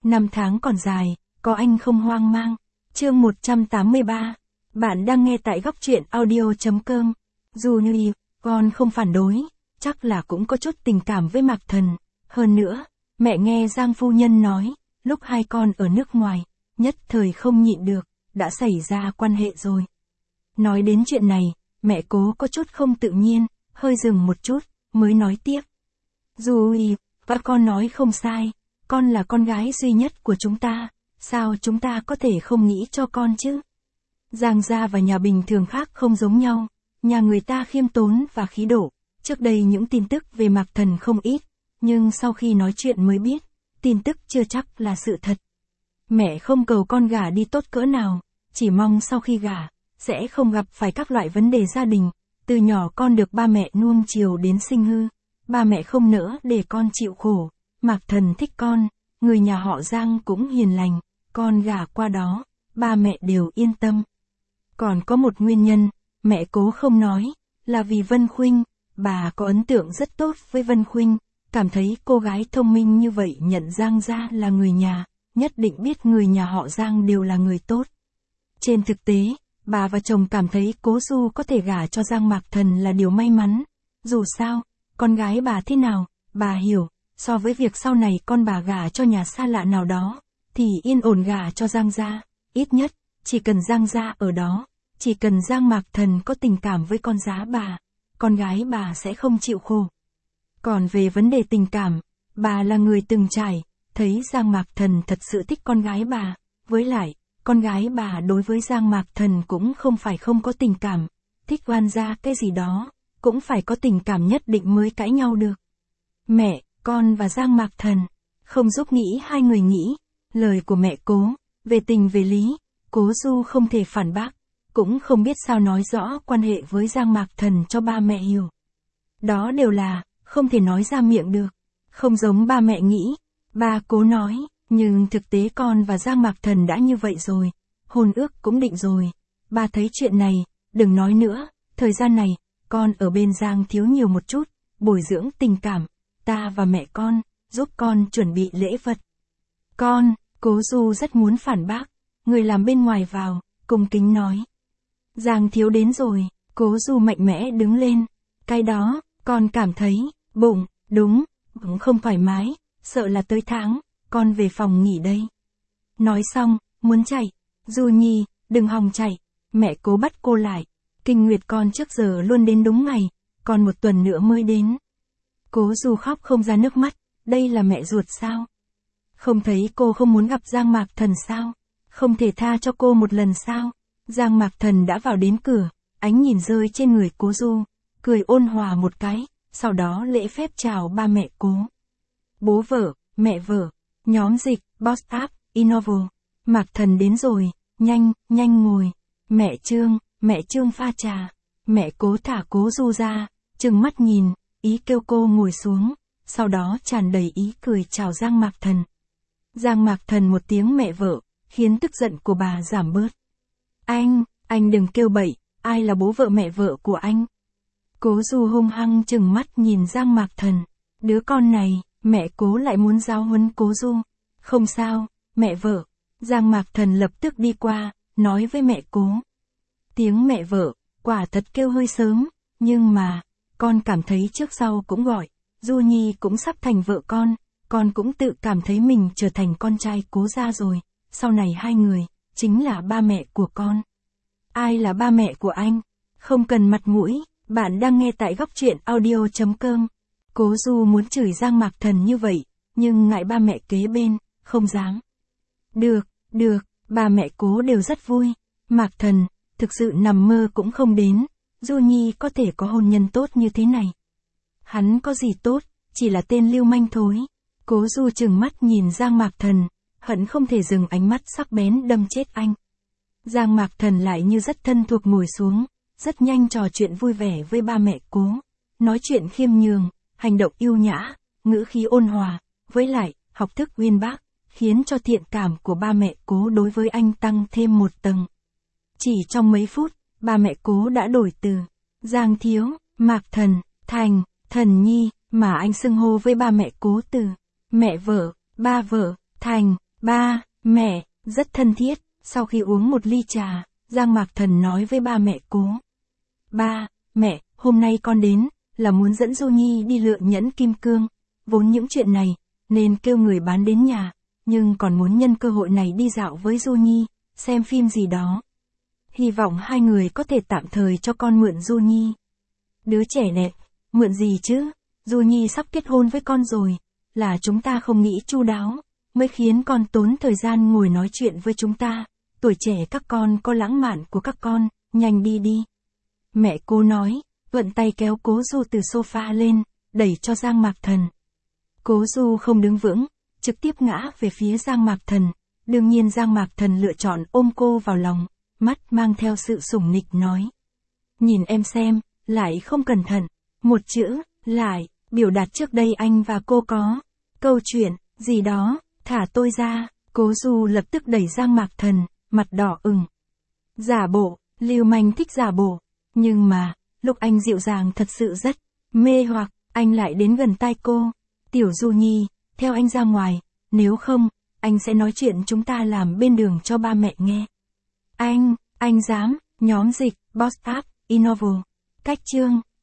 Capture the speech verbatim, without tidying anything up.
Năm tháng còn dài, có anh không hoang mang. Chương một trăm tám mươi ba. Bạn đang nghe tại góc truyện audio chấm com. Dù như con không phản đối, chắc là cũng có chút tình cảm với Mạc Thần. Hơn nữa, mẹ nghe Giang phu nhân nói, lúc hai con ở nước ngoài, nhất thời không nhịn được, đã xảy ra quan hệ rồi. Nói đến chuyện này, mẹ Cố có chút không tự nhiên, hơi dừng một chút, mới nói tiếp. Dù y, và con nói không sai, con là con gái duy nhất của chúng ta, sao chúng ta có thể không nghĩ cho con chứ? Giang gia và nhà bình thường khác không giống nhau, nhà người ta khiêm tốn và khí độ. Trước đây những tin tức về Mạc Thần không ít, nhưng sau khi nói chuyện mới biết, tin tức chưa chắc là sự thật. Mẹ không cầu con gả đi tốt cỡ nào, chỉ mong sau khi gả, sẽ không gặp phải các loại vấn đề gia đình. Từ nhỏ con được ba mẹ nuông chiều đến sinh hư, ba mẹ không nỡ để con chịu khổ. Mạc Thần thích con, người nhà họ Giang cũng hiền lành, con gả qua đó, ba mẹ đều yên tâm. Còn có một nguyên nhân, mẹ Cố không nói, là vì Vân Khuynh, bà có ấn tượng rất tốt với Vân Khuynh, cảm thấy cô gái thông minh như vậy nhận Giang gia là người nhà, nhất định biết người nhà họ Giang đều là người tốt. Trên thực tế, bà và chồng cảm thấy Cố Du có thể gả cho Giang Mạc Thần là điều may mắn. Dù sao, con gái bà thế nào, bà hiểu, so với việc sau này con bà gả cho nhà xa lạ nào đó, thì yên ổn gả cho Giang gia, ít nhất, chỉ cần Giang gia ở đó, chỉ cần Giang Mạc Thần có tình cảm với con giá bà, con gái bà sẽ không chịu khổ. Còn về vấn đề tình cảm, bà là người từng trải, thấy Giang Mạc Thần thật sự thích con gái bà, với lại, con gái bà đối với Giang Mạc Thần cũng không phải không có tình cảm, thích oan gia cái gì đó, cũng phải có tình cảm nhất định mới cãi nhau được. Mẹ, con và Giang Mạc Thần, không giúp nghĩ hai người nghĩ, lời của mẹ Cố, về tình về lý, Cố Du không thể phản bác, cũng không biết sao nói rõ quan hệ với Giang Mạc Thần cho ba mẹ hiểu. Đó đều là, không thể nói ra miệng được, không giống ba mẹ nghĩ, ba Cố nói, nhưng thực tế con và Giang Mạc Thần đã như vậy rồi, hôn ước cũng định rồi, ba thấy chuyện này, đừng nói nữa, thời gian này, con ở bên Giang thiếu nhiều một chút, bồi dưỡng tình cảm, ta và mẹ con, giúp con chuẩn bị lễ vật. Con, Cố Du rất muốn phản bác, người làm bên ngoài vào, cung kính nói. Giang thiếu đến rồi, Cố Du mạnh mẽ đứng lên, cái đó, con cảm thấy, bụng, đúng, bụng không thoải mái, sợ là tới tháng, con về phòng nghỉ đây. Nói xong, muốn chạy, Du Nhi, đừng hòng chạy, mẹ Cố bắt cô lại, kinh nguyệt con trước giờ luôn đến đúng ngày, còn một tuần nữa mới đến. Cố Du khóc không ra nước mắt, đây là mẹ ruột sao? Không thấy cô không muốn gặp Giang Mạc Thần sao? Không thể tha cho cô một lần sao? Giang Mạc Thần đã vào đến cửa, ánh nhìn rơi trên người Cố Du, cười ôn hòa một cái, sau đó lễ phép chào ba mẹ Cố. Bố vợ, mẹ vợ, nhóm dịch, Boss App, Innovo, Mạc Thần đến rồi, nhanh, nhanh ngồi. Mẹ Trương, mẹ Trương pha trà, mẹ Cố thả Cố Du ra, trừng mắt nhìn, ý kêu cô ngồi xuống, sau đó tràn đầy ý cười chào Giang Mạc Thần. Giang Mạc Thần một tiếng mẹ vợ, khiến tức giận của bà giảm bớt. Anh, anh đừng kêu bậy, ai là bố vợ mẹ vợ của anh? Cố Du hung hăng trừng mắt nhìn Giang Mạc Thần, đứa con này, mẹ Cố lại muốn giáo huấn Cố Du. Không sao, mẹ vợ. Giang Mạc Thần lập tức đi qua, nói với mẹ Cố. Tiếng mẹ vợ, quả thật kêu hơi sớm, nhưng mà, con cảm thấy trước sau cũng gọi, Du Nhi cũng sắp thành vợ con, con cũng tự cảm thấy mình trở thành con trai Cố gia rồi, sau này hai người, chính là ba mẹ của con. Ai là ba mẹ của anh? Không cần mặt mũi, bạn đang nghe tại góc truyện audio chấm com. Cố Du muốn chửi Giang Mạc Thần như vậy, nhưng ngại ba mẹ kế bên, không dám. Được, được, ba mẹ Cố đều rất vui. Mạc Thần, thực sự nằm mơ cũng không đến, Du Nhi có thể có hôn nhân tốt như thế này. Hắn có gì tốt, chỉ là tên lưu manh thối. Cố Du trừng mắt nhìn Giang Mạc Thần, hận không thể dừng ánh mắt sắc bén đâm chết anh. Giang Mạc Thần lại như rất thân thuộc ngồi xuống, rất nhanh trò chuyện vui vẻ với ba mẹ Cố. Nói chuyện khiêm nhường, hành động yêu nhã, ngữ khí ôn hòa, với lại, học thức uyên bác, khiến cho thiện cảm của ba mẹ Cố đối với anh tăng thêm một tầng. Chỉ trong mấy phút, ba mẹ Cố đã đổi từ Giang thiếu, Mạc Thần, thành Thần Nhi, mà anh xưng hô với ba mẹ Cố từ mẹ vợ, ba vợ, thành Ba, mẹ, rất thân thiết, sau khi uống một ly trà, Giang Mạc Thần nói với ba mẹ Cố. Ba, mẹ, hôm nay con đến, là muốn dẫn Du Nhi đi lựa nhẫn kim cương, vốn những chuyện này, nên kêu người bán đến nhà, nhưng còn muốn nhân cơ hội này đi dạo với Du Nhi, xem phim gì đó. Hy vọng hai người có thể tạm thời cho con mượn Du Nhi. Đứa trẻ nè, mượn gì chứ, Du Nhi sắp kết hôn với con rồi, là chúng ta không nghĩ chu đáo, mới khiến con tốn thời gian ngồi nói chuyện với chúng ta, tuổi trẻ các con có lãng mạn của các con, nhanh đi đi. Mẹ Cố nói, vận tay kéo Cố Du từ sofa lên, đẩy cho Giang Mạc Thần. Cố Du không đứng vững, trực tiếp ngã về phía Giang Mạc Thần, đương nhiên Giang Mạc Thần lựa chọn ôm cô vào lòng, mắt mang theo sự sủng nịch nói. Nhìn em xem, lại không cẩn thận, một chữ, lại, biểu đạt trước đây anh và cô có, câu chuyện, gì đó, thả tôi ra, Cố Du lập tức đẩy Giang Mạc Thần, mặt đỏ ửng. Giả bộ, lưu manh thích giả bộ, nhưng mà, lúc anh dịu dàng thật sự rất mê hoặc, anh lại đến gần tai cô. Tiểu Du Nhi, theo anh ra ngoài, nếu không, anh sẽ nói chuyện chúng ta làm bên đường cho ba mẹ nghe. Anh, anh dám, nhóm dịch, Boss App, Innovo, cách chương.